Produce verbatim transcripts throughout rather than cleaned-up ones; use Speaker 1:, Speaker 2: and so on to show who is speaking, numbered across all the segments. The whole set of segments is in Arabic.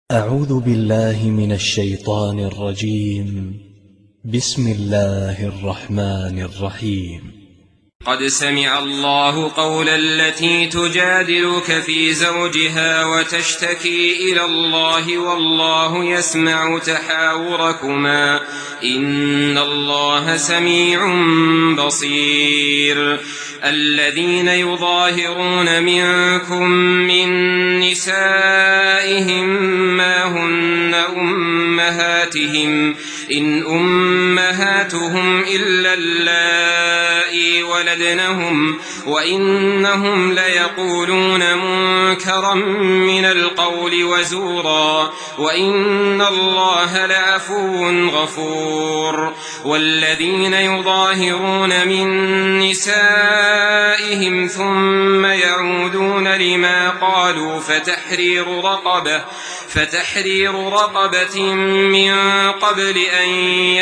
Speaker 1: أعوذ بالله من الشيطان الرجيم. بسم الله الرحمن الرحيم.
Speaker 2: قد سمع الله قول التي تجادلك في زوجها وتشتكي إلى الله والله يسمع تحاوركما إن الله سميع بصير. الذين يظاهرون منكم من نسائهم ما هن أمهاتهم إن أمهاتهم إلا اللائي ولدنهم وإنهم ليقولون منكرا من القول وزورا وإن الله لعفو غفور. والذين يظاهرون من نسائهم ثم يعودون لما قالوا فتحرير رقبة فتحرير رقبة من قبل أن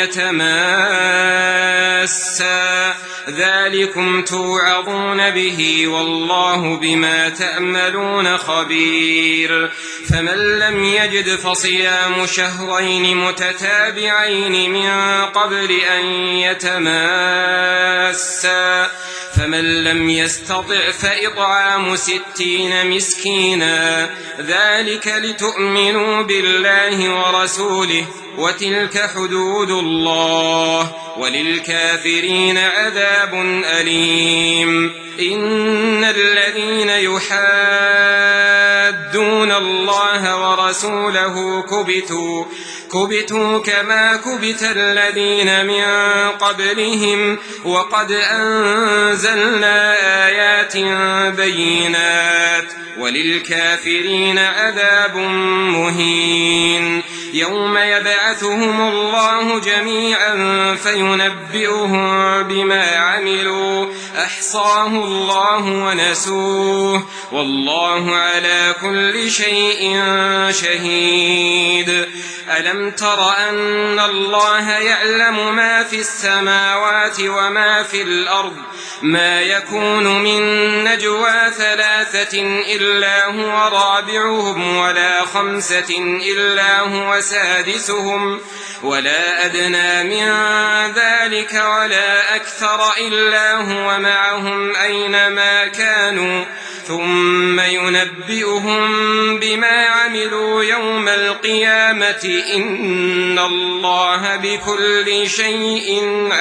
Speaker 2: يتماسا ذلكم توعظون به والله بما تأملون خبير. فمن لم يجد فصيام شهرين متتابعين من قبل أن يتماسا فمن لم يستطع فإطعام ستين مسكينا ذلك لتؤمنوا بالله ورسوله وتلك حدود الله وللكافرين عذاب أليم. إن الذين يحادون الله ورسوله كبتوا كبتوا كما كبت الذين من قبلهم وقد أنزلنا آيات بينات وللكافرين عذاب مهين. يوم يبعثهم الله جميعا فينبئهم بما عملوا أحصاه الله ونسوه والله على كل شيء شهيد. ألم تر أن الله يعلم ما في السماوات وما في الأرض ما يكون من نجوى ثلاثة إلا هو رابعهم ولا خمسة إلا هو سادسهم ولا أدنى من ذلك ولا أكثر إلا هو معهم أينما كانوا ثم ينبئهم بما عملوا يوم القيامة إن الله بكل شيء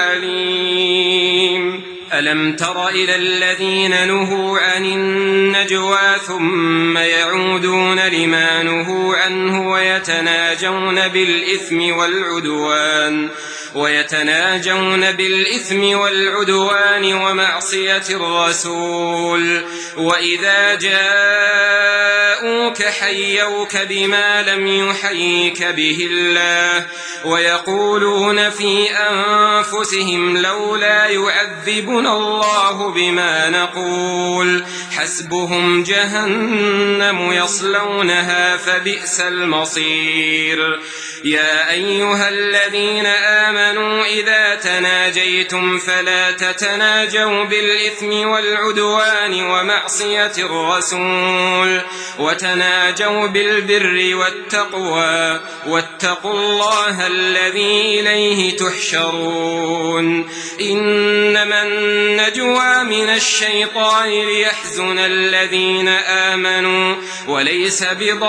Speaker 2: عليم. ألم تر إلى الذين نهوا عن النجوى ثم يعودون لما نهوا عنه ويتناجون بالإثم والعدوان ويتناجون بالإثم والعدوان ومعصية الرسول وإذا جاءوك حيوك بما لم يحييك به الله ويقولون في أنفسهم لولا يعذبنا الله بما نقول حسبهم جهنم يصلونها فبئس المصير. يا أيها الذين آمنوا إذا تناجيتم فلا تتناجوا بالإثم والعدوان ومعصية الرسول وتناجوا بالبر والتقوى واتقوا الله الذي إليه تحشرون. إنما النجوى من الشيطان ليحزن الذين آمنوا وليس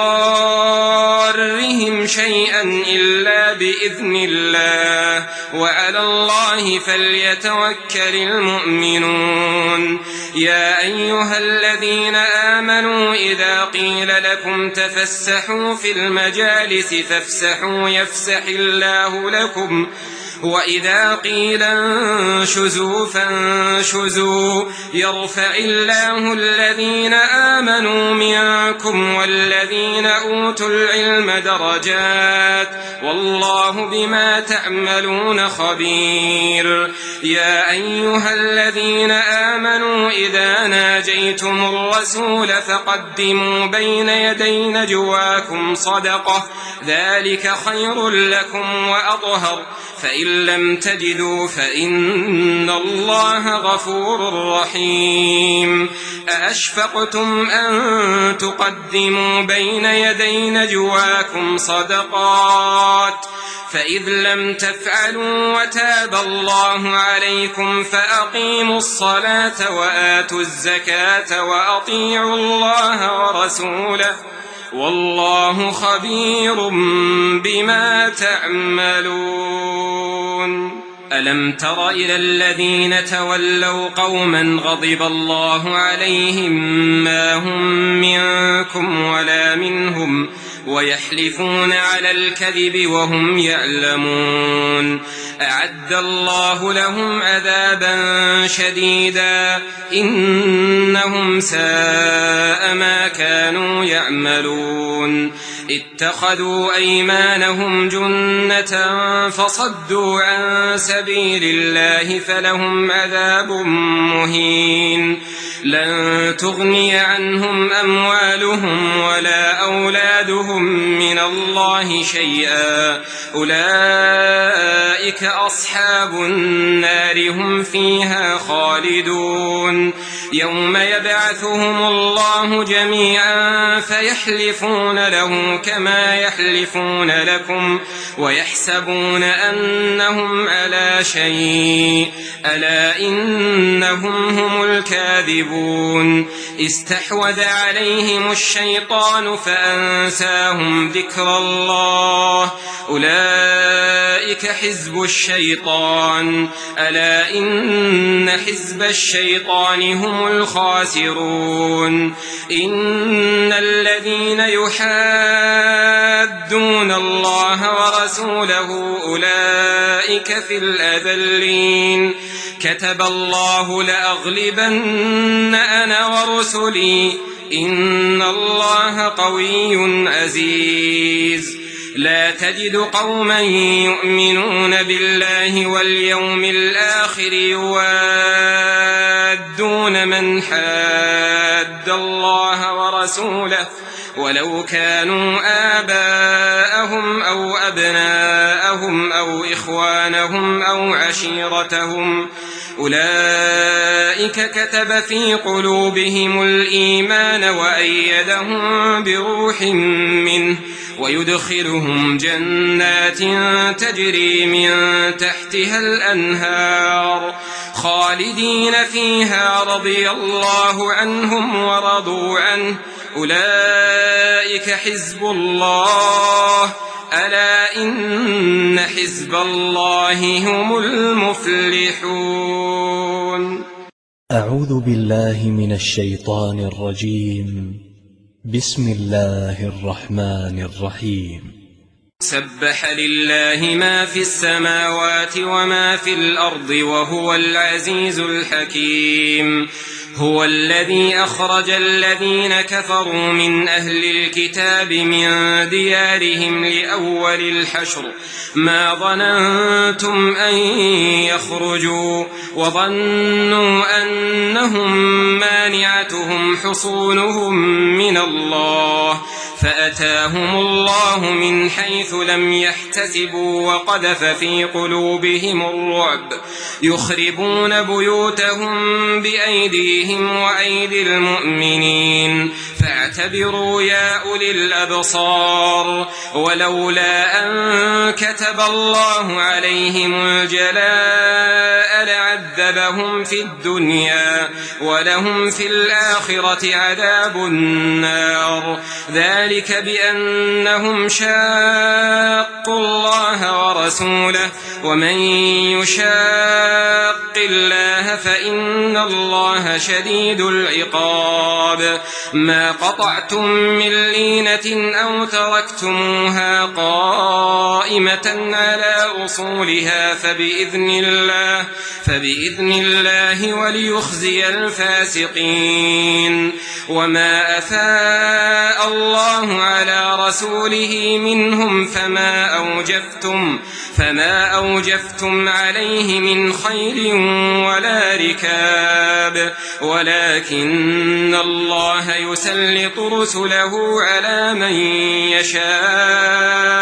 Speaker 2: بضارهم شيئا إلا بإذن الله وعلى الله فليتوكل المؤمنون. يا أيها الذين آمنوا إذا قيل لكم تفسحوا في المجالس فافسحوا يفسح الله لكم وإذا قيل انشزوا فانشزوا يرفع الله الذين آمنوا منكم والذين أوتوا العلم درجات والله بما تعملون خبير. يا أيها الذين آمنوا إذا ناجيتم الرسول فقدموا بين يدي نجواكم صدقة ذلك خير لكم وأطهر فإن فإن لم تجدوا فإن الله غفور رحيم. أأشفقتم أن تقدموا بين يدي نجواكم صدقات فإذ لم تفعلوا وتاب الله عليكم فأقيموا الصلاة وآتوا الزكاة وأطيعوا الله ورسوله والله خبير بما تعملون. ألم تر إلى الذين تولوا قوما غضب الله عليهم ما هم منكم ولا منهم ويحلفون على الكذب وهم يعلمون أعد الله لهم عذابا شديدا إنهم ساء ما كانوا يعملون. اتخذوا أيمانهم جنة فصدوا عن سبيل الله فلهم عذاب مهين. لن تغني عنهم أموالهم ولا أولادهم من الله شيئا أولئك أصحاب النار هم فيها خالدون. يوم يبعثهم الله جميعا فيحلفون له كما يحلفون لكم ويحسبون أنهم على شيء ألا إنهم هم الكاذبون. استحوذ عليهم الشيطان فأنساهم ذكر الله أولئك حزب الشيطان ألا إن حزب الشيطان هم الخاسرون. إن الذين يحادون الله ورسوله أولئك في الأذلين. كتب الله لأغلبن أنا ورسلي إن الله قوي عزيز. لا تجد قوما يؤمنون بالله واليوم الآخر يوادون من حاد الله ورسوله ولو كانوا آباءهم أو أبناءهم أو إخوانهم أو عشيرتهم أولئك كتب في قلوبهم الإيمان وأيدهم بروح منه ويدخلهم جنات تجري من تحتها الأنهار خالدين فيها رضي الله عنهم ورضوا عنه أولئك حزب الله ألا إن حزب الله هم المفلحون.
Speaker 1: أعوذ بالله من الشيطان الرجيم. بسم الله الرحمن الرحيم.
Speaker 2: سبح لله ما في السماوات وما في الأرض وهو العزيز الحكيم. هو الذي أخرج الذين كفروا من أهل الكتاب من ديارهم لأول الحشر ما ظننتم أن يخرجوا وظنوا أنهم مانعتهم حصونهم من الله فأتاهم الله من حيث لم يحتسبوا وقذف في قلوبهم الرعب يخربون بيوتهم بأيديهم وأيدي المؤمنين فاعتبروا يا أولي الأبصار. ولولا أن كتب الله عليهم الجلاء لعذبهم في الدنيا ولهم في الآخرة عذاب النار ذلك بأنهم شاقوا الله ورسوله ومن يشاق الله فإن الله شديد العقاب. ما قطعتم من لينة أو تركتموها قائمة على أصولها فبإذن الله فبإذن الله وليخزي الفاسقين. وما أفاء الله على رسوله منهم فما أوجفتم فما أوجفتم عليه من خيل ولا ركاب ولكن الله يسلط رسله على من يشاء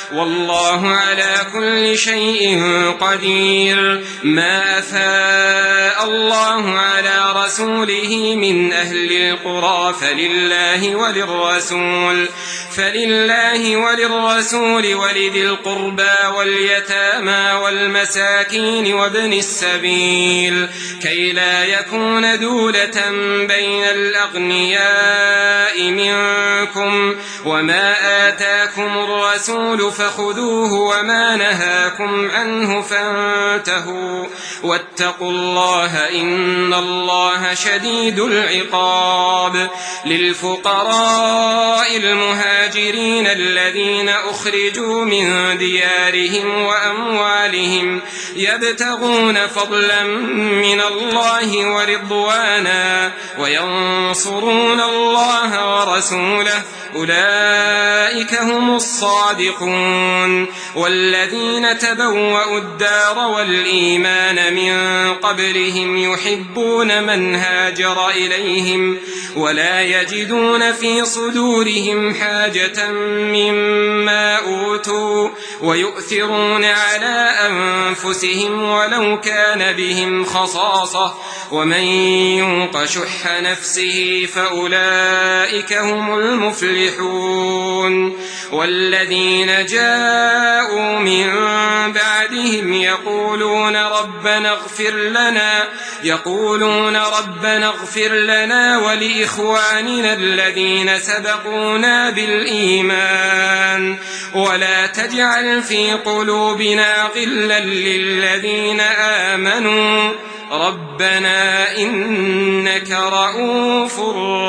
Speaker 2: والله على كل شيء قدير. ما أفاء الله على رسوله من أهل القرى فلله وللرسول فلله وللرسول ولذي القربى واليتامى والمساكين وابن السبيل كي لا يكون دولة بين الأغنياء منكم. وما آتاكم الرسول فخذوه وما نهاكم عنه فانتهوا واتقوا الله إن الله شديد العقاب. للفقراء المهاجرين الذين أخرجوا من ديارهم وأموالهم يبتغون فضلا من الله ورضوانا وينصرون الله ورسوله أولئك هم الصادقون. والذين تبوأوا الدار والإيمان من قبلهم يحبون من هاجر إليهم ولا يجدون في صدورهم حاجة مما أوتوا ويؤثرون على أنفسهم ولو كان بهم خصاصة ومن يوق شح نفسه فأولئك هم المفلحون. والذين جاءوا من بعدهم يقولون ربنا اغفر لنا يقولون ربنا اغفر لنا ولإخواننا الذين سبقونا بالإيمان ولا تجعل في قلوبنا غلا للذين آمنوا ربنا إنك رؤوف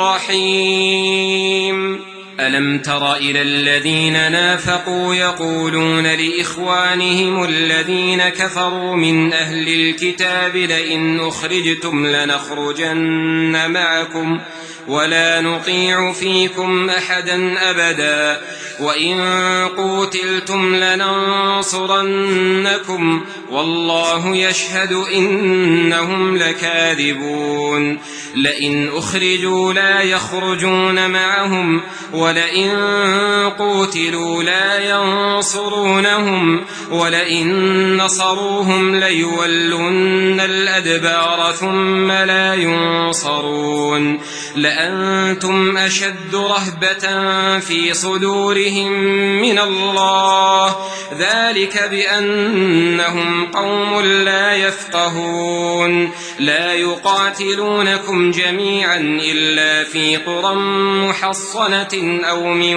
Speaker 2: رحيم. ألم تر إلى الذين نافقوا يقولون لإخوانهم الذين كفروا من أهل الكتاب لئن أخرجتم لنخرجن معكم ولا نطيع فيكم أحدا أبدا وإن قوتلتم لننصرنكم والله يشهد إنهم لكاذبون. لئن أخرجوا لا يخرجون معهم ولئن قوتلوا لا ينصرونهم ولئن نصروهم ليولن الأدبار ثم لا ينصرون. لأنتم أشد رهبة في صدورهم من الله ذلك بأنهم قوم لا يفقهون. لا يقاتلونكم جميعا إلا في قرى محصنة أو من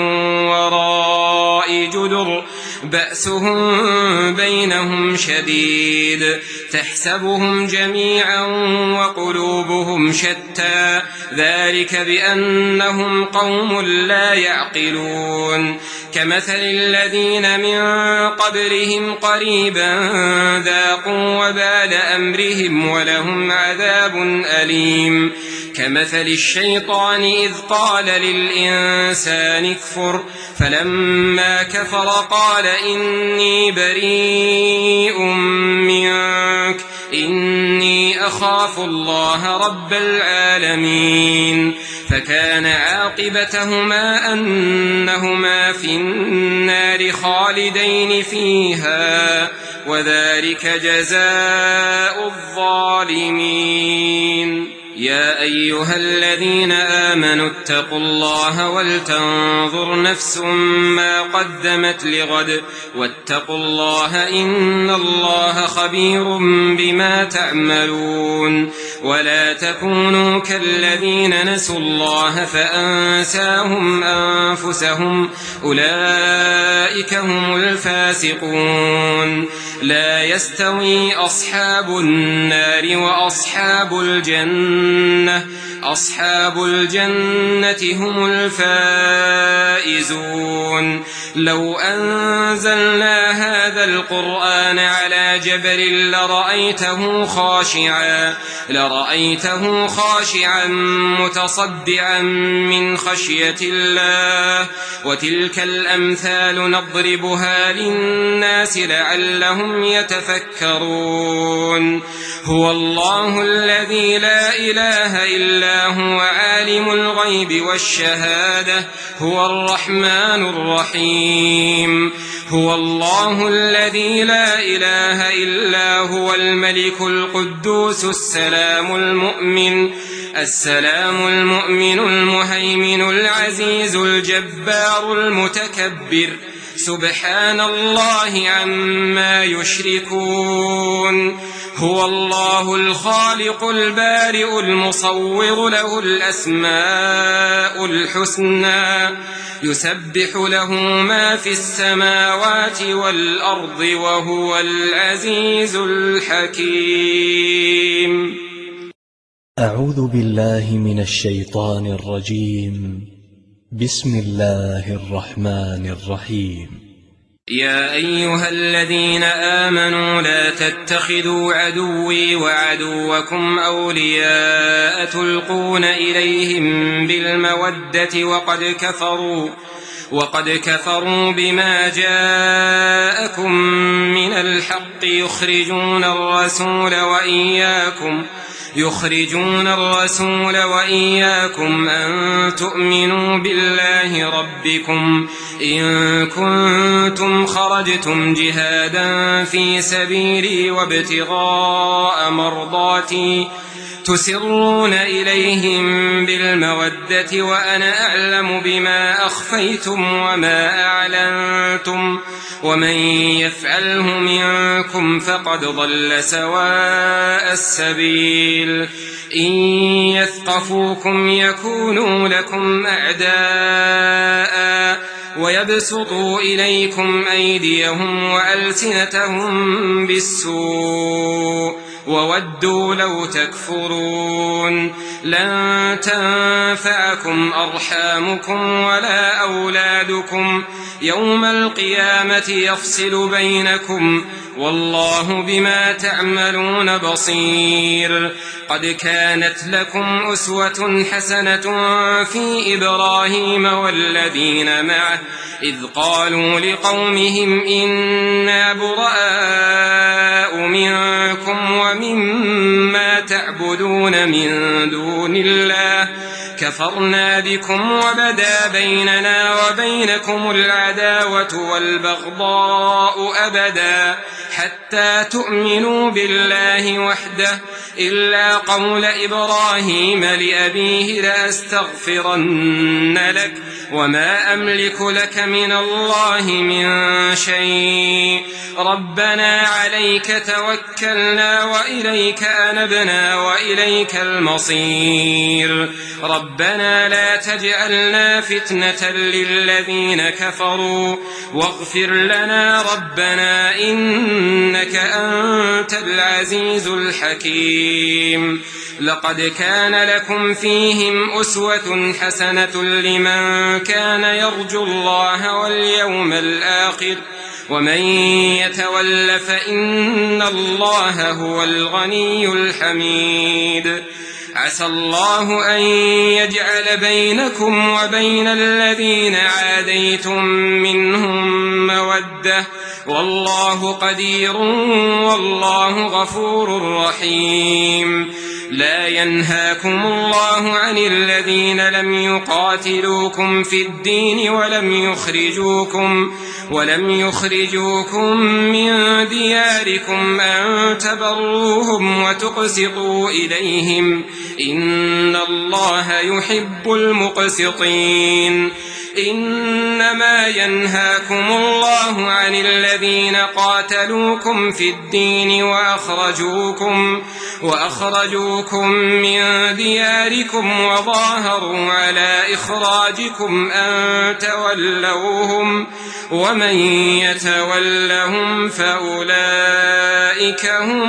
Speaker 2: وراء جدر بأسهم بينهم شديد تحسبهم جميعا وقلوبهم شتى ذلك بأنهم قوم لا يعقلون. كمثل الذين من قبلهم قريبا ذاقوا وبال أمرهم ولهم عذاب أليم. كمثل الشيطان إذ قال للإنسان اكفر فلما كفر قال إني بريء منك إني أخاف الله رب العالمين. فكان عاقبتهما أنهما في النار خالدين فيها وذلك جزاء الظالمين. يا أيها الذين آمنوا اتقوا الله ولتنظر نفس ما قدمت لغد واتقوا الله إن الله خبير بما تعملون. ولا تكونوا كالذين نسوا الله فأنساهم أنفسهم أولئك هم الفاسقون. لا يستوي أصحاب النار وأصحاب الجنة أصحاب الجنة هم الفائزون. لو أنزلنا هذا القرآن على جبل لرأيته خاشعا لرأيته خاشعا متصدعا من خشية الله. وتلك الأمثال نضربها للناس لعلهم يتفكرون. هو الله الذي لا إله إلا هو عالم الغيب والشهادة هو الرحمن الرحيم. هو الله الذي لا إله إلا هو الملك القدوس السلام المؤمن السلام المؤمن المهيمن العزيز الجبار المتكبر سبحان الله عما يشركون هو الله الخالق البارئ المصور له الأسماء الحسنى يسبح له ما في السماوات والأرض وهو العزيز الحكيم.
Speaker 1: أعوذ بالله من الشيطان الرجيم. بسم الله الرحمن الرحيم.
Speaker 2: يا أيها الذين آمنوا لا تتخذوا عدوي وعدوكم أولياء تلقون إليهم بالمودة وقد كفروا وقد كفروا بما جاءكم من الحق يخرجون الرسول وإياكم يخرجون الرسول وإياكم أن تؤمنوا بالله ربكم إن كنتم خرجتم جهادا في سبيلي وابتغاء مرضاتي تسرون إليهم بالمودة وأنا أعلم بما أخفيتم وما أعلنتم ومن يفعله منكم فقد ضل سواء السبيل إن يثقفوكم يكونوا لكم أعداء ويبسطوا إليكم أيديهم وألسنتهم بالسوء وودوا لو تكفرون لن تنفعكم أرحامكم ولا أولادكم يوم القيامة يفصل بينكم والله بما تعملون بصير. قد كانت لكم أسوة حسنة في إبراهيم والذين معه إذ قالوا لقومهم إنا براء منكم ومما تعبدون من دون الله كفرنا بكم وبدا بيننا وبينكم العداوة والبغضاء أبدا حتى تؤمنوا بالله وحده إلا قول إبراهيم لأبيه لأستغفرن لك وما أملك لك من الله من شيء ربنا عليك توكلنا وإليك أنبنا وإليك المصير ربنا لا تجعلنا فتنة للذين كفروا واغفر لنا ربنا إنك أنت العزيز الحكيم. لقد كان لكم فيهم أسوة حسنة لمن كان يرجو الله واليوم الآخر ومن يتول فإن الله هو الغني الحميد. عسى الله أن يجعل بينكم وبين الذين عاديتم منهم مودة والله قدير والله غفور رحيم. لا ينهاكم الله عن الذين لم يقاتلوكم في الدين ولم يخرجوكم ولم يخرجوكم من دياركم أن تبروهم وتقسطوا إليهم إن الله يحب المقسطين. إنما ينهاكم الله عن الذين قاتلوكم في الدين وأخرجوكم وأخرجوكم من دياركم وظاهروا على إخراجكم أن تولوهم ومن يتولهم فأولئك هم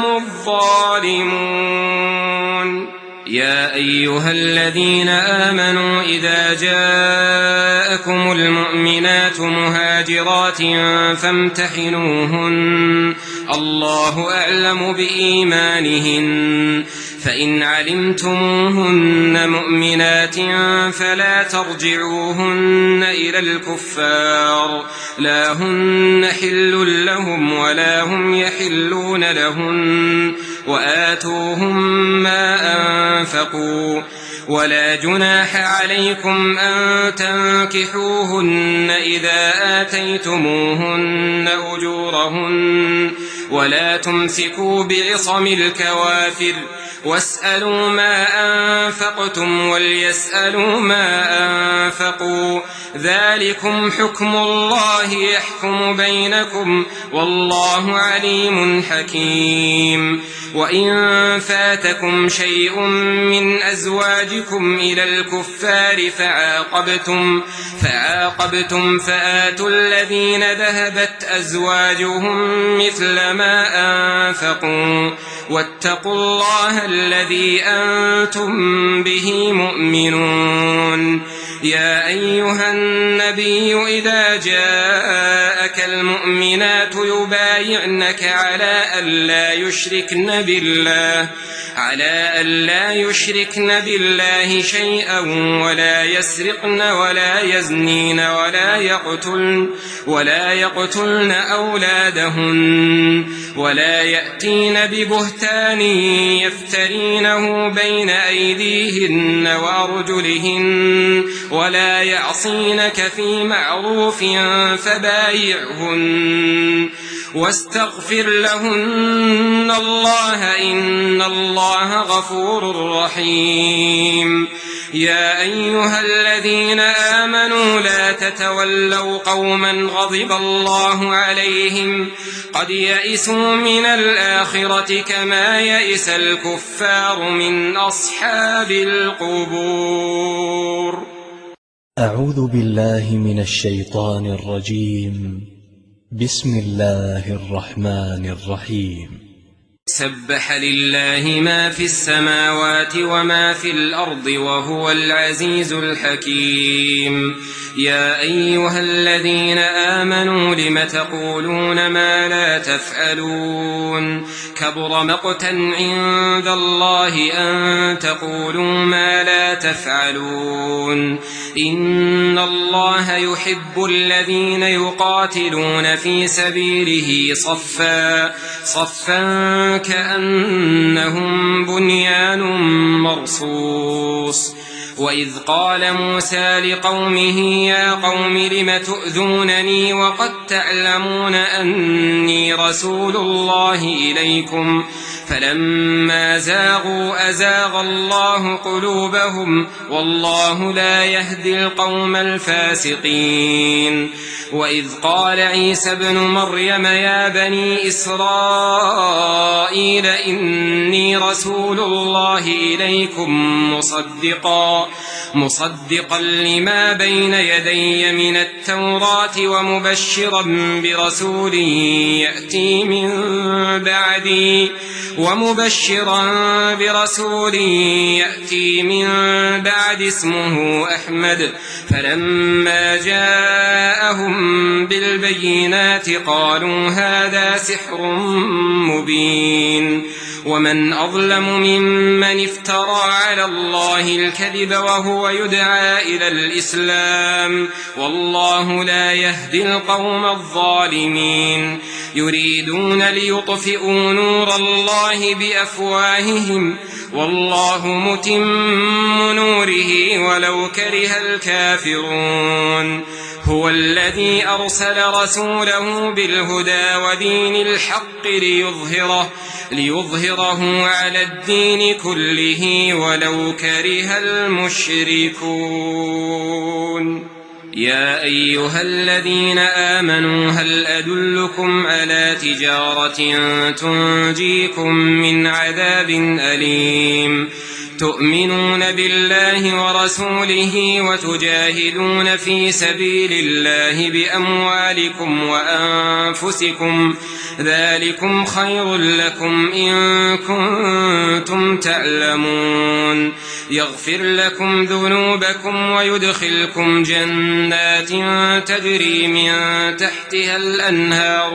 Speaker 2: الظالمون. يا أيها الذين آمنوا إذا جاءكم المؤمنات مهاجرات فامتحنوهن الله أعلم بإيمانهن فإن علمتموهن مؤمنات فلا ترجعوهن إلى الكفار لا هن حل لهم ولا هم يحلون لهن وآتوهم ما أنفقوا ولا جناح عليكم أن تنكحوهن إذا آتيتموهن أجورهن ولا تمسكوا بعصم الكوافر واسألوا ما أنفقتم وليسألوا ما أنفقوا ذلكم حكم الله يحكم بينكم والله عليم حكيم. وإن فاتكم شيء من أزواجكم إلى الكفار فعاقبتم, فعاقبتم فآتوا الذين ذهبت أزواجهم مثل ما أنفقوا واتقوا الله الذي أنتم به مؤمنون. يا أيها النبي إذا جاءك المؤمنات يبايعنك على ألا يشركن بالله على ألا يشركن بالله شيئا ولا يسرقن ولا يزنين ولا يقتلن ولا يقتلن أولادهن ولا يأتين ببهتان يفترينه بين أيديهن وأرجلهن ولا يعصينك في معروف فبايعهن واستغفر لهن الله إن الله غفور رحيم. يا أيها الذين آمنوا لا تتولوا قوما غضب الله عليهم قد يئسوا من الآخرة كما يئس الكفار من أصحاب القبور.
Speaker 1: أعوذ بالله من الشيطان الرجيم. بسم الله الرحمن الرحيم.
Speaker 2: سبح لله ما في السماوات وما في الأرض وهو العزيز الحكيم. يا أيها الذين آمنوا لم تقولون ما لا تفعلون كبر مقتا عند الله أن تقولوا ما لا تفعلون. إن الله يحب الذين يقاتلون في سبيله صفا صفا كأنهم بنيان مرصوص. وإذ قال موسى لقومه يا قوم لم تؤذونني وقد تعلمون أني رسول الله إليكم فلما زاغوا أزاغ الله قلوبهم والله لا يهدي القوم الفاسقين. وإذ قال عيسى ابن مريم يا بني إسرائيل إني رسول الله إليكم مصدقا مصدقا لما بين يدي من التوراة ومبشرا برسول يأتي من بعدي ومبشرا برسول يأتي من بعد اسمه أحمد. فلما جاءهم بالبينات قالوا هذا سحر مبين. ومن أظلم ممن افترى على الله الكذب وهو يدعى إلى الإسلام والله لا يهدي القوم الظالمين. يريدون ليطفئوا نور الله بأفواههم والله متم نوره ولو كره الكافرون. هو الذي أرسل رسوله بالهدى ودين الحق ليظهره, ليظهره على الدين كله ولو كره المشركون. يا أيها الذين آمنوا هل أدلكم على تجارة تنجيكم من عذاب أليم تؤمنون بالله ورسوله وتجاهدون في سبيل الله بأموالكم وأنفسكم ذلكم خير لكم إن كنتم تعلمون. يغفر لكم ذنوبكم ويدخلكم جنات تجري من تحتها الأنهار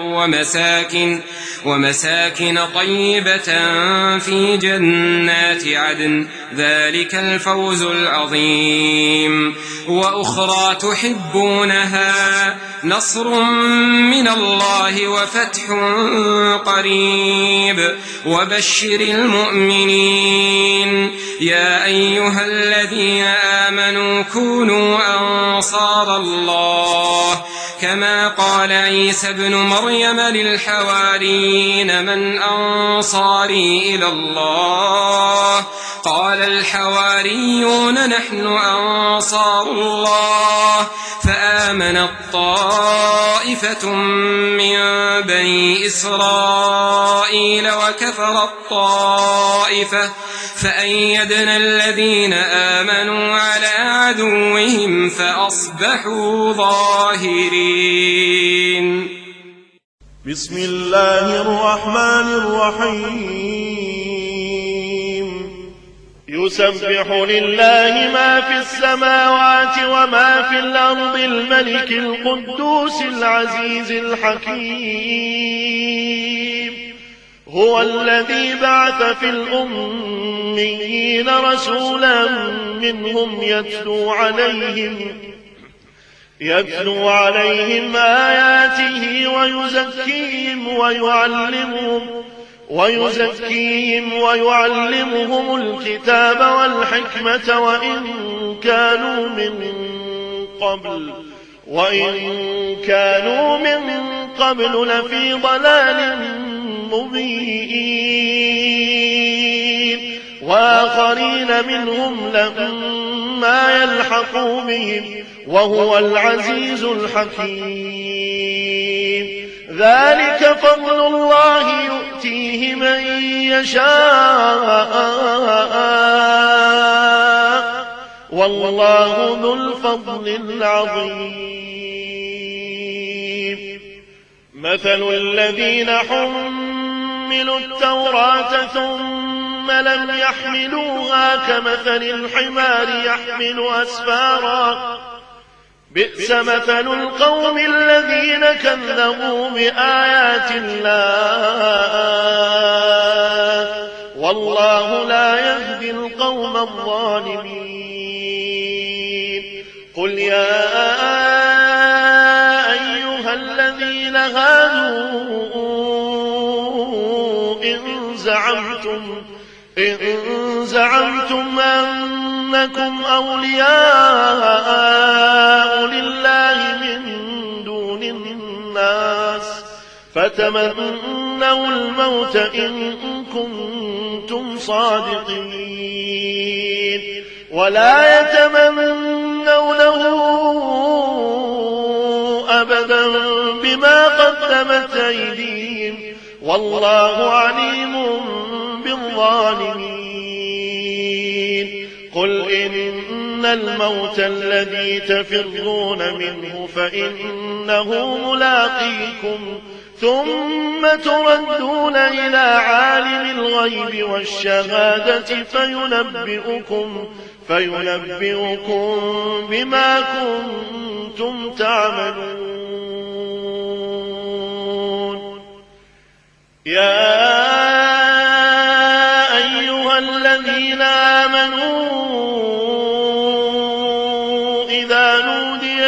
Speaker 2: ومساكن, ومساكن طيبة في جنات عدن ذلك الفوز العظيم. وأخرى تحبونها نصر من الله وفتح قريب وبشر المؤمنين. يا أيها الذين آمنوا كونوا أنصار الله كما قال عيسى ابن مريم للحواريين من أنصاري إلى الله قال الحواريون نحن أنصار الله فآمنت طائفة من بني إسرائيل وكفرت طائفة فأيدنا الذين آمنوا على عدوهم فأصبحوا ظاهرين.
Speaker 3: بسم الله الرحمن الرحيم. يسبح لله ما في السماوات وما في الأرض الملك القدوس العزيز الحكيم. هو الذي بعث في الأميين رسولا منهم يتلو عليهم يتلو عليهم آياته ويزكيهم ويعلمهم ويزكيهم ويعلمهم الكتاب والحكمة وإن كانوا من قبل وإن كانوا من قبل لفي ضلال مبين. وآخرين منهم لما يلحقوا بهم وهو العزيز الحكيم. ذلك فضل الله يؤتيه من يشاء والله ذو الفضل العظيم. مثل الذين حملوا التوراة ثم لم يحملوها كمثل الحمار يحمل أسفارا بئس مثل القوم الذين كذبوا بآيات الله والله لا يهدي القوم الظالمين. قل يا أيها الذين هادوا إن زعمتم إن زعمتم أنكم أولياء لله من دون الناس فتمنوا الموت إن كنتم صادقين ولا يتمنونه أبدا بما قدمت أيديهم والله عليم بالظالمين. قل إن الموت الذي تفرون منه فإنه ملاقيكم ثم تردون إلى عالم الغيب والشهادة فينبئكم فينبئكم بما كنتم تعملون. يا أيها الذين آمنوا إذا نودي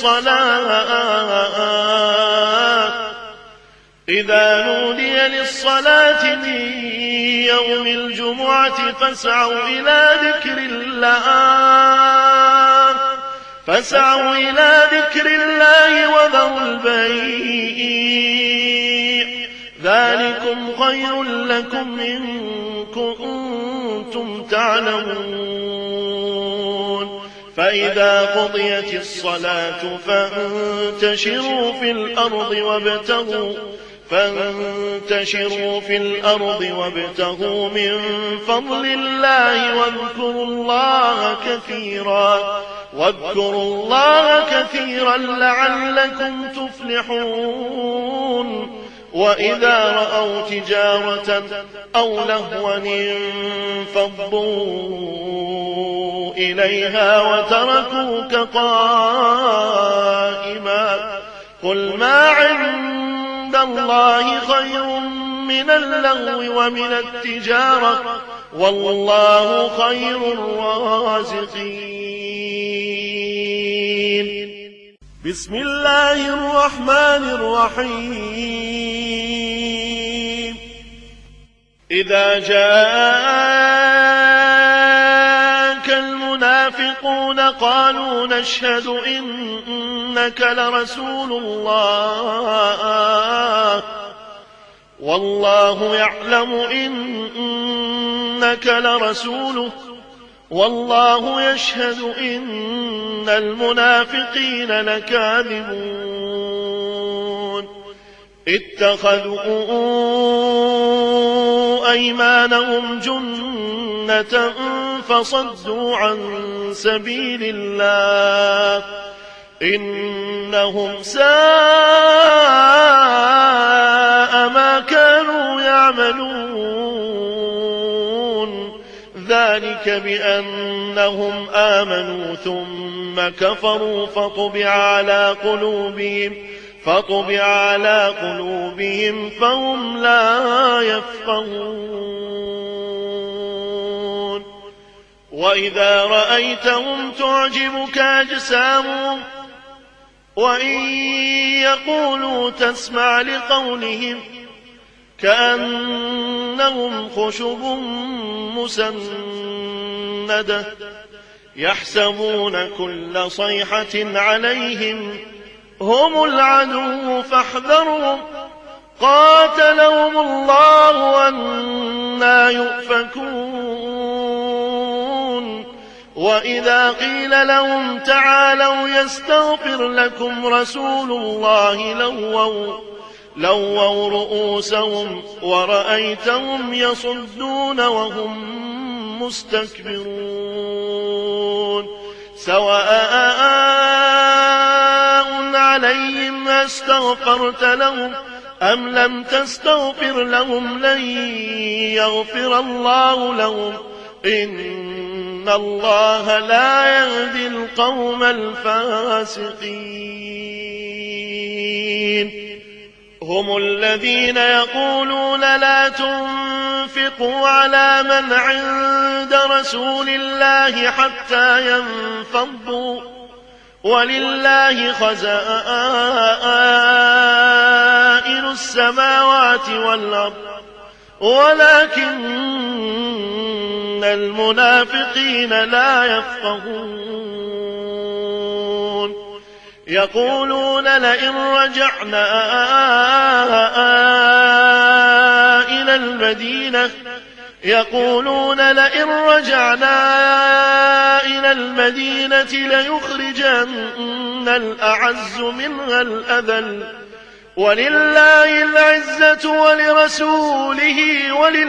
Speaker 3: للصلاة إذا نودي للصلاة من يوم الجمعة فاسعوا إلى ذكر الله فاسعوا إلى ذكر الله وذروا البيع ذلكم خير لكم إن كنتم تعلمون. فإذا قضيت الصلاة فانتشروا في الأرض وابتغوا فانتشروا في الأرض وابتغوا من فضل الله واذكروا الله كثيرا واذكروا الله كثيرا لعلكم تفلحون. وإذا رأوا تجارة أو لهوا انفضوا إليها وتركوك قائما قل ما عند الله خير من اللغو ومن التجارة والله خير الرازقين. بسم الله الرحمن الرحيم. إذا جاءك المنافقون قالوا نشهد إنك لرسول الله والله يعلم إنك لرسوله والله يشهد إن المنافقين لكاذبون. اتخذوا أيمانهم جنة فصدوا عن سبيل الله إنهم ساء ما كانوا يعملون. ذلك بأنهم آمنوا ثم كفروا فطبع على قلوبهم فطبع على قلوبهم فهم لا يفقهون. وإذا رأيتهم تعجبك أجسامهم وإن يقولوا تسمع لقولهم كأنهم خشب مسندة يحسبون كل صيحة عليهم هم العدو فاحذرهم قاتلهم الله أنى يؤفكون. وإذا قيل لهم تعالوا يستغفر لكم رسول الله لووا لووا رؤوسهم ورأيتهم يصدون وهم مستكبرون. سواء عليهم أستغفرت لهم أم لم تستغفر لهم لن يغفر الله لهم إن الله لا يهدي القوم الفاسقين. هم الذين يقولون لا تنفقوا على من عند رسول الله حتى ينفضوا ولله خزائن السماوات والأرض ولكن المنافقين لا يفقهون. يقولون لئن رجعنا إلى المدينة يقولون لئن رجعنا إلى المدينة ليخرجن الأعز منها الأذل ولله العزة ولرسوله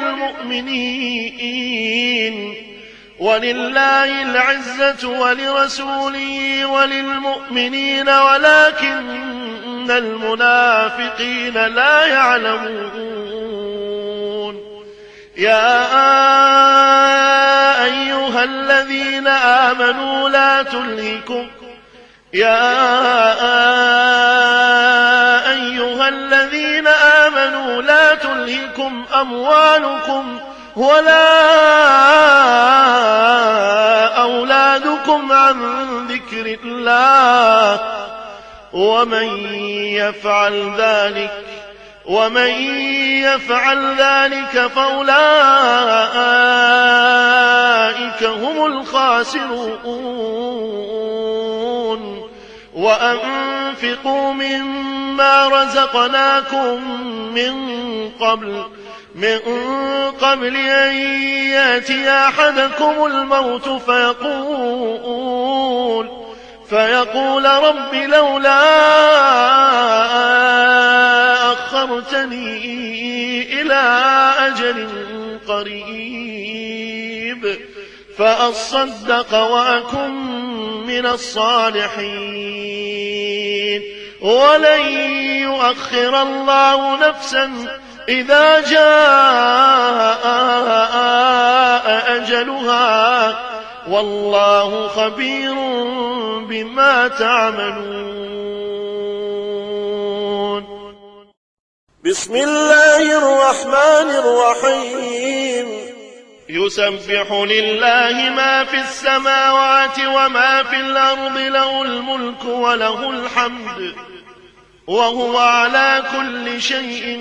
Speaker 3: وللمؤمنين ولله العزة ولرسوله وللمؤمنين ولكن المنافقين لا يعلمون. يا أيها الذين آمنوا لا تلهكم يا أيها الذين آمنوا لا تلهكم أموالكم ولا أولادكم عن ذكر الله ومن يفعل ذلك ومن يفعل ذلك فأولئك هم الخاسرون. وأنفقوا مما رزقناكم من قبل من قبل أن يأتي أحدكم الموت فيقول فيقول رب لولا أخرتني إلى أجل قريب فأصدق وأكن من الصالحين ولن يؤخر الله نفسا إذا جاء أجلها والله خبير بما تعملون.
Speaker 4: بسم الله الرحمن الرحيم
Speaker 3: يسبح لله ما في السماوات وما في الأرض، له الملك وله الحمد وهو على كل شيء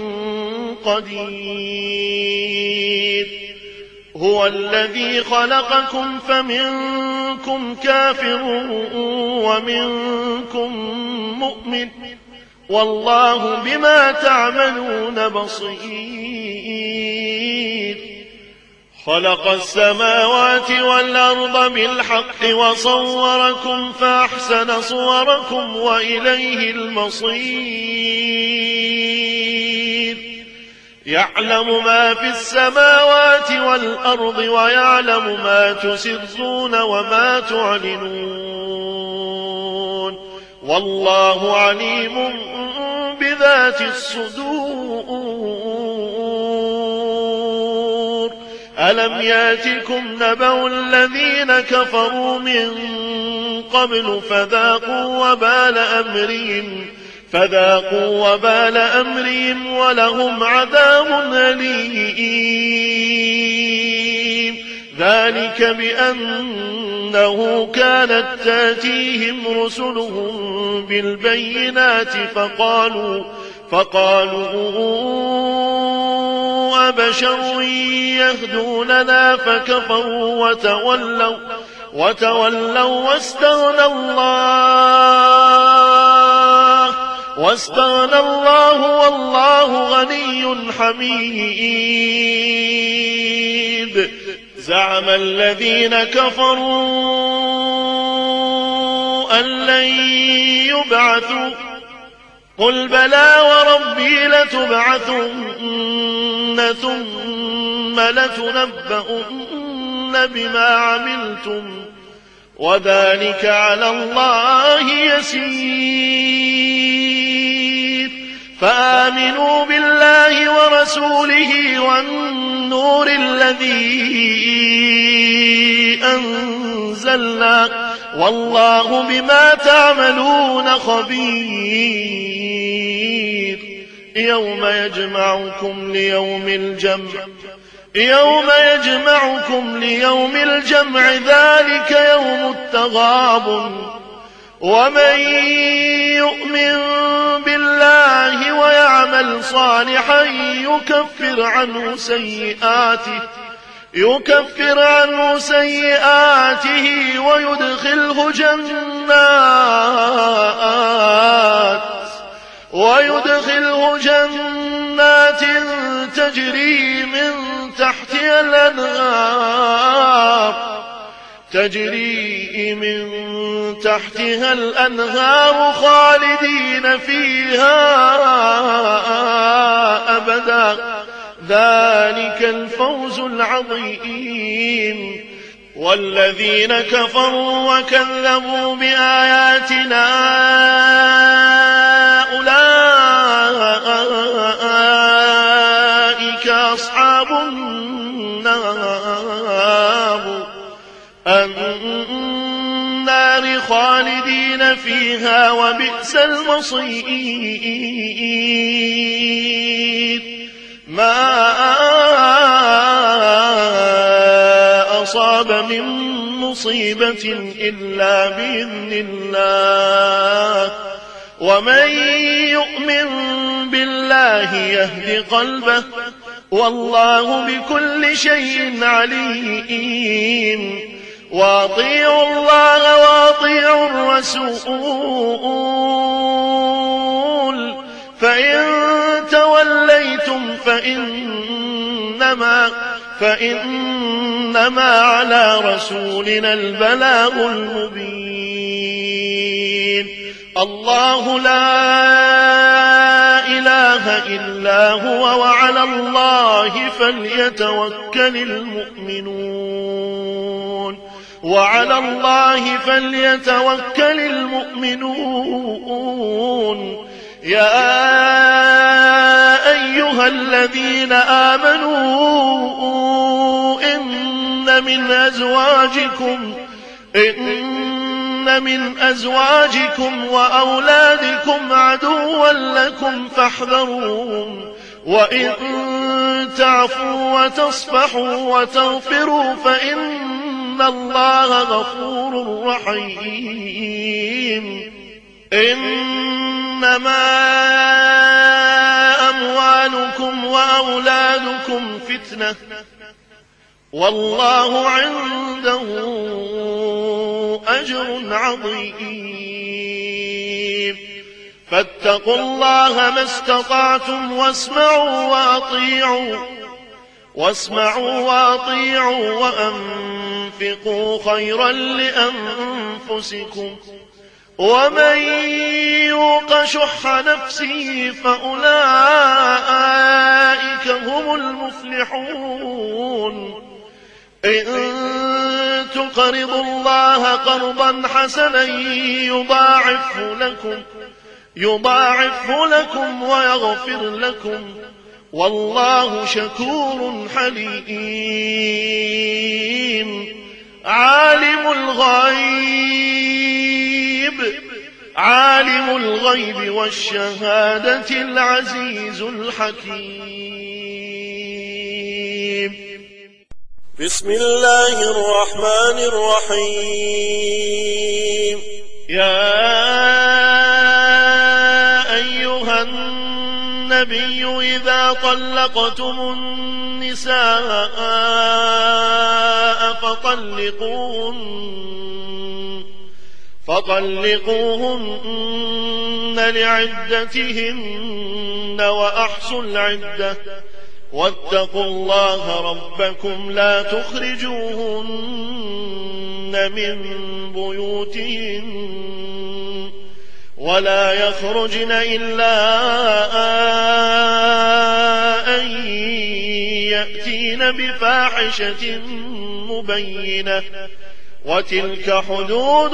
Speaker 3: قدير. هو الذي خلقكم فمنكم كافر ومنكم مؤمن، والله بما تعملون بصير. خلق السماوات والأرض بالحق وصوركم فأحسن صوركم وإليه المصير. يعلم ما في السماوات والأرض ويعلم ما تسرون وما تعلنون، والله عليم بذات الصدور. ألم ياتكم نبأ الذين كفروا من قبل فذاقوا وبال أمرهم فذاقوا وبال أمرهم ولهم عذاب أليم. ذلك بأنه كانت تاتيهم رسلهم بالبينات فقالوا فقالوا أبشر يهدوننا فكفروا وتولوا وتولوا واستغنى الله واستغنى الله والله غني حميد. زعم الذين كفروا أن لن يبعثوا قل بلى وربي لتبعثن ثم لتنبؤن بما عملتم وذلك على الله يسير. فآمنوا بالله ورسوله والنور الذي أنزلنا والله بما تعملون خبير. يوم يجمعكم ليوم الجمع يوم يجمعكم ليوم الجمع ذلك يوم التغابن. ومن يؤمن بالله ويعمل صالحا يكفر عنه سيئاته يكفر عنه سيئاته ويدخله جنات ويدخله جنات تجري من تحتها الأنهار تجري من تحتها الأنهار خالدين فيها أبدا ذلك الفوز العظيم. والذين كفروا وكذبوا بآياتنا أولئك أصحاب النار النار خالدين فيها وبئس المصير. ما أصاب من مصيبة إلا بإذن الله ومن يؤمن بالله يهد قلبه والله بكل شيء عليم. وأطيعوا الله وأطيعوا الرسول فإن توليتم فإنما فإنما على رسولنا البلاغ المبين. الله لا إله إلا هو وعلى الله فليتوكل المؤمنون وعلى الله فليتوكل المؤمنون. يا أيها الذين آمنوا إن من أزواجكم إن إن من أزواجكم وأولادكم عدوا لكم فاحذروهم وإن تعفوا وتصفحوا وتغفروا فإن الله غفور رحيم. إنما أموالكم وأولادكم فتنة والله عنده أجر عظيم. فاتقوا الله ما استطعتم واسمعوا وأطيعوا واسمعوا وأطيعوا وأنفقوا خيرا لأنفسكم ومن يوق شح نفسه فأولئك هم المفلحون. إن تقرضوا الله قرضا حسنا يضاعفه لكم يضاعفه لكم ويغفر لكم والله شكور حليم. عالم الغيب عالم الغيب والشهادة العزيز الحكيم.
Speaker 4: بسم الله الرحمن الرحيم.
Speaker 3: يا أيها النبي إذا طلقتم النساء فطلقوهن فطلقوهن لعدتهن وأحصوا العدة واتقوا الله ربكم لا تخرجوهن من بيوتهن ولا يخرجن إلا أن يأتين بفاحشة مبينة وتلك حدود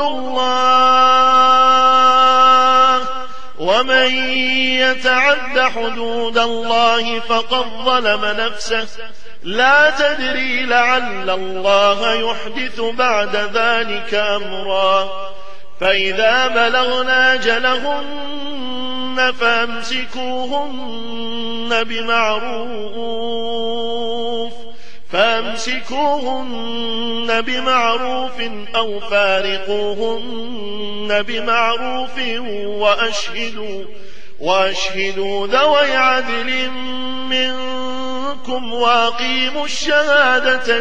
Speaker 3: الله ومن يتعد حدود الله فقد ظلم نفسه لا تدري لعل الله يحدث بعد ذلك أمرا. فإذا بلغنا أجلهن فامسكوهن بمعروف فامسكوهن بمعروف أو فارقوهن بمعروف وأشهدوا وأشهدوا ذوي عدل منكم وأقيموا الشهادة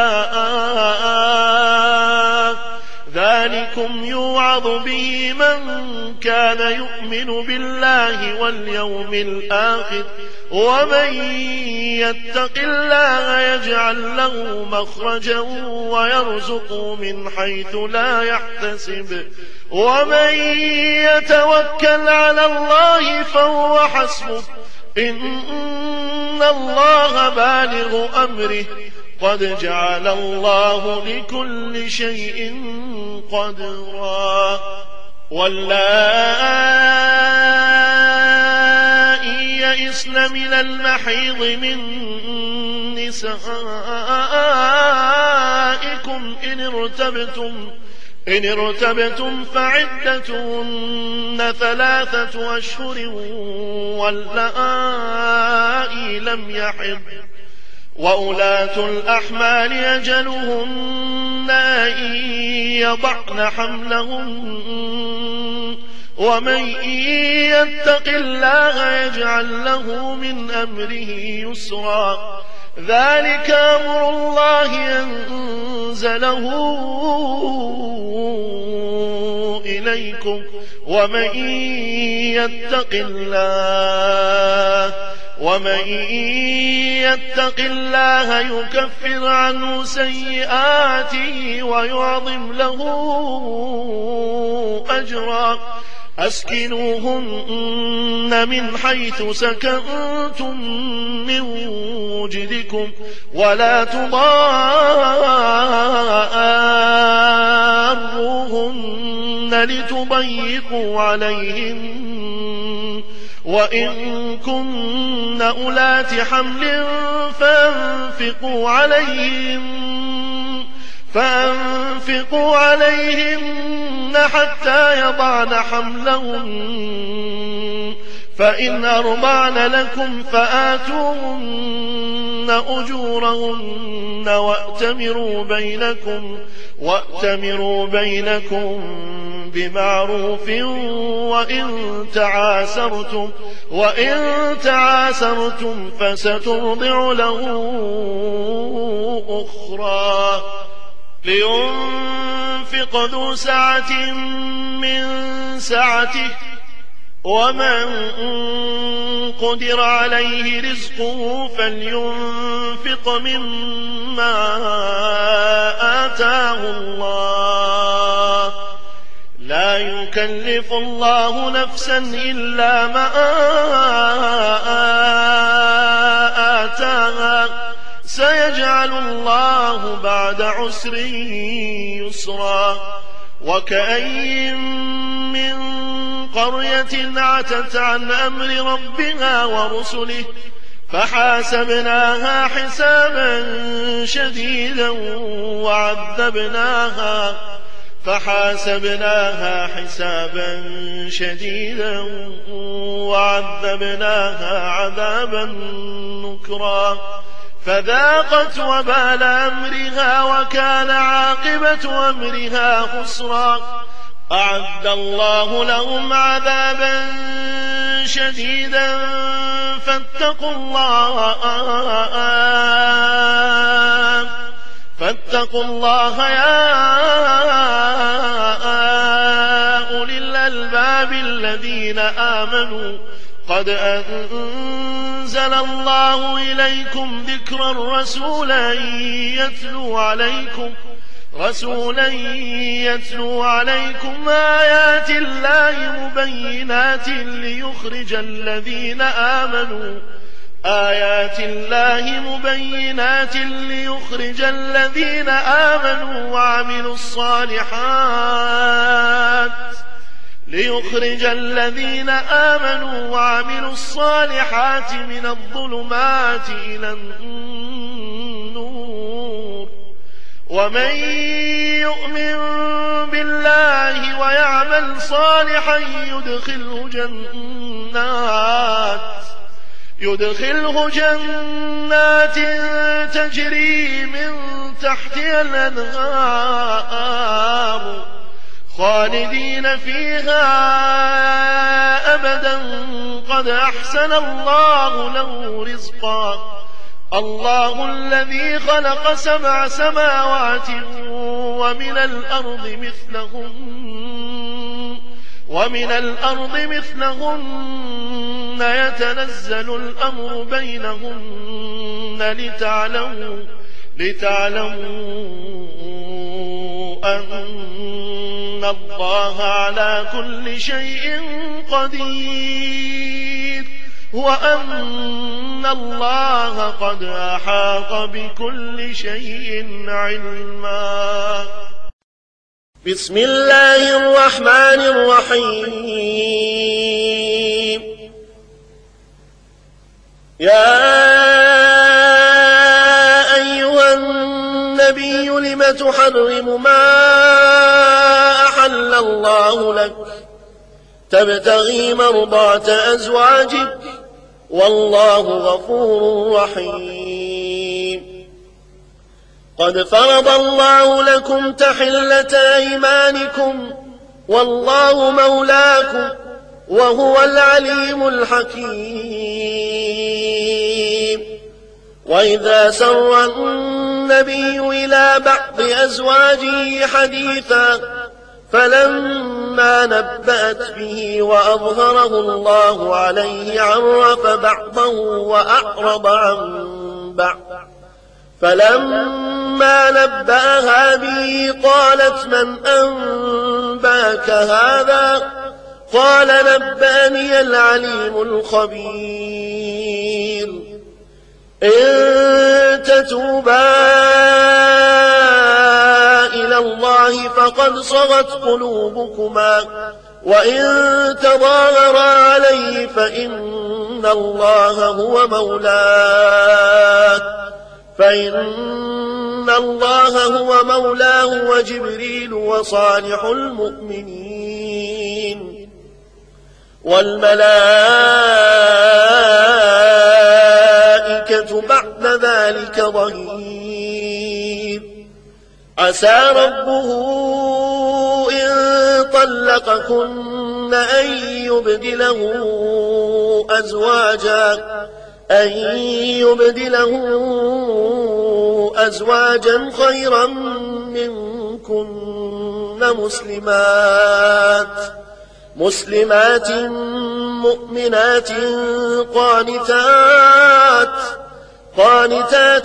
Speaker 3: لله ذلكم يوعظ به من كان يؤمن بالله واليوم الآخر ومن يتق الله يجعل له مخرجا ويرزقه من حيث لا يحتسب ومن يتوكل على الله فهو حسبه إن الله بالغ أمره قد جعل الله لكل شيء قدرا. واللائي يئسن من المحيض من نسائكم إن ارتبتم إن ارتبتم فعدتهن ثلاثة أشهر واللائي لم يحض وأولاة الأحمال أجلهن أن يضعن حملهن ومن يتق الله يجعل له من أمره يسرا. ذلك أمر الله أنزله إليكم ومن يتق الله ومن يتق الله يكفر عنه سيئاته ويعظم له أجرا. أسكنوهن من حيث سكنتم من وجدكم ولا تضاروهن لتضيقوا عليهن وإن كن أولات حمل فأنفقوا عليهن فأنفقوا عليهن حتى يضعن حملهن فإن أرضعن لكم فآتوهن أجورهن وأتمروا بينكم وأتمروا بينكم بمعروف وإن تعاسرتم وإن تعاسرتم فسترضع له أخرى لينفق ذو سعة من سعته ومن قدر عليه رزقه فلينفق مما آتاه الله لا يكلف الله نفسا إلا ما آتاها سيجعل الله بعد عسر يسرا وكأين من قرية عتت عن أمر ربها ورسله فحاسبناها حسابا شديدا وعذبناها فحاسبناها حسابا شديدا وعذبناها عذابا نكرا فذاقت وبال أمرها وكان عاقبة أمرها خسرا أعد الله لهم عذابا شديدا فاتقوا الله فاتقوا الله يا أولي الألباب الذين آمنوا قد أنزل الله إليكم ذكرا رسولا يتلو عليكم رسولا يتلو عليكم آيات الله مبينات ليخرج الذين آمنوا آيات الله مبينات ليخرج الذين آمنوا وعملوا الصالحات ليخرج الذين آمنوا وعملوا الصالحات من الظلمات إلى النور ومن يؤمن بالله ويعمل صالحا يدخله جنات يدخله جنات تجري من تحتها الأنهار خالدين فيها أبدا قد أحسن الله له رزقا الله الذي خلق سبع سماوات ومن الأرض مثلهن ومن الأرض مثلهن يتنزل الأمر بينهن لتعلموا لتعلموا أن الله على كل شيء قدير وأن الله قد أحاط بكل شيء علما.
Speaker 4: بسم الله الرحمن الرحيم. يا أيها النبي لم تحرم ما أحل الله لك تبتغي مرضات أزواجك والله غفور رحيم. قد فرض الله لكم تحلة أيمانكم والله مولاكم وهو العليم الحكيم. وإذا سر النبي إلى بعض أزواجه حديثا فلما نبأت به وأظهره الله عليه عرف بعضه وأعرض عن بعض فلما نبأها به قالت من أنباك هذا قال نبأني العليم الخبير. إن تتوبا إلى الله فقد صغت قلوبكما وإن تظاهرا عليه فإن الله هو مولاه فإن إن الله هو مولاه وجبريل وصالح المؤمنين والملائكة بعد ذلك ظهير عسى ربه إن طلقكن أن يبدله أزواجا أن يبدله أزواجا خيرا منكن مسلمات مسلمات مؤمنات قانتات قانتات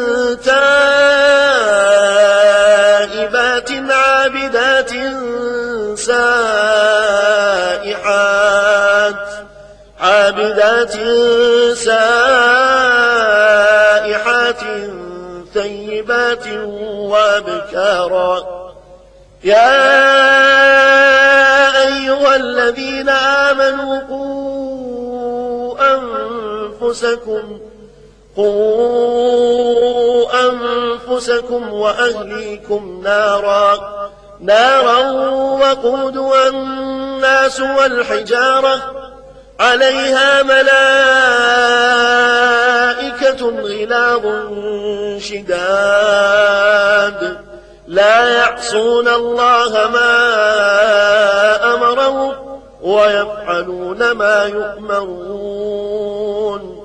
Speaker 4: تائبات عابدات سائحات عابدات سائحات ثيبات وابكارا يا أيها الذين آمنوا قوا أنفسكم قوا أنفسكم وأهليكم نارا نارا وقودها الناس والحجارة عليها ملائكة غلاظ شداد لا يعصون الله ما أمرهم ويفعلون ما يؤمرون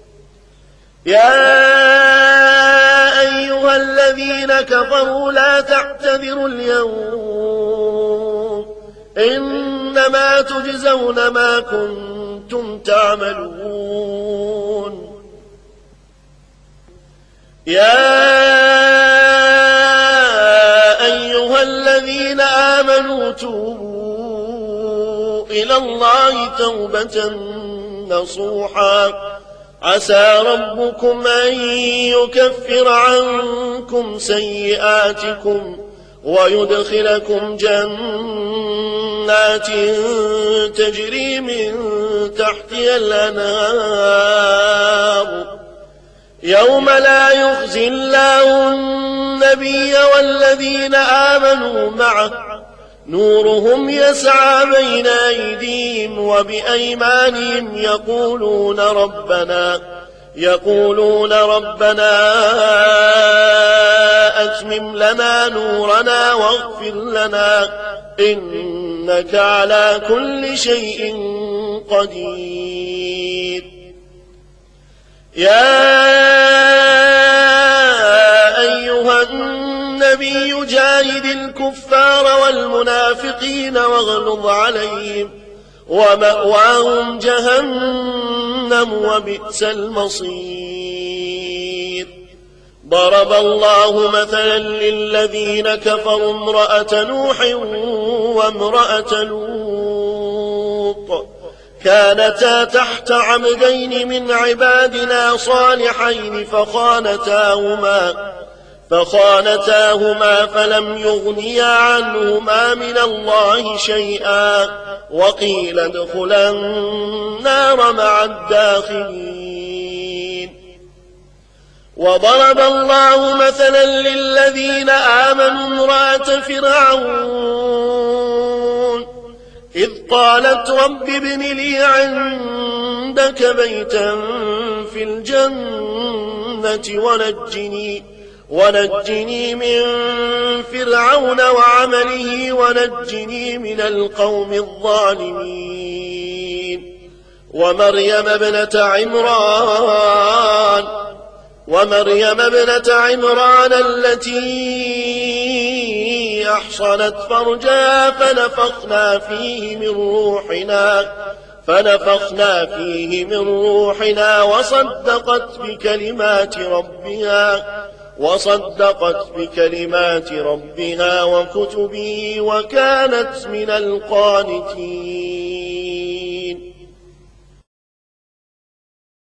Speaker 4: يا أيها الذين كفروا لا تعتذروا اليوم إنما تجزون ما كنتم تعملون يا أيها الذين آمنوا توبوا إلى الله توبة نصوحا عسى ربكم أن يكفر عنكم سيئاتكم ويدخلكم جنات تجري من تحتها الأنهار يوم لا يخزي الله النبي والذين آمنوا معه نورهم يسعى بين أيديهم وبأيمانهم يقولون ربنا يقولون ربنا أتمم لنا نورنا واغفر لنا إنك على كل شيء قدير يا أيها النبي جاهد الكفار والمنافقين واغلظ عليهم ومأواهم جهنم وبئس المصير ضرب الله مثلا للذين كفروا امرأة نوح وامرأة لوط كانتا تحت عبدين من عبادنا صالحين فخانتاهما فخانتاهما فلم يغنيا عنهما من الله شيئا وقيل ادخلا النار مع الداخلين وضرب الله مثلا للذين آمنوا امرأة فرعون إذ قالت رب ابن لي عندك بيتا في الجنة ونجني ونجني من فرعون وعمله ونجني من القوم الظالمين ومريم ابنة عمران ومريم ابنة عمران التي أحصنت فرجها فنفخنا فيه من روحنا فنفخنا فيه من روحنا وصدقت بكلمات ربها وصدقت بكلمات ربها وكتبه وكانت من القانتين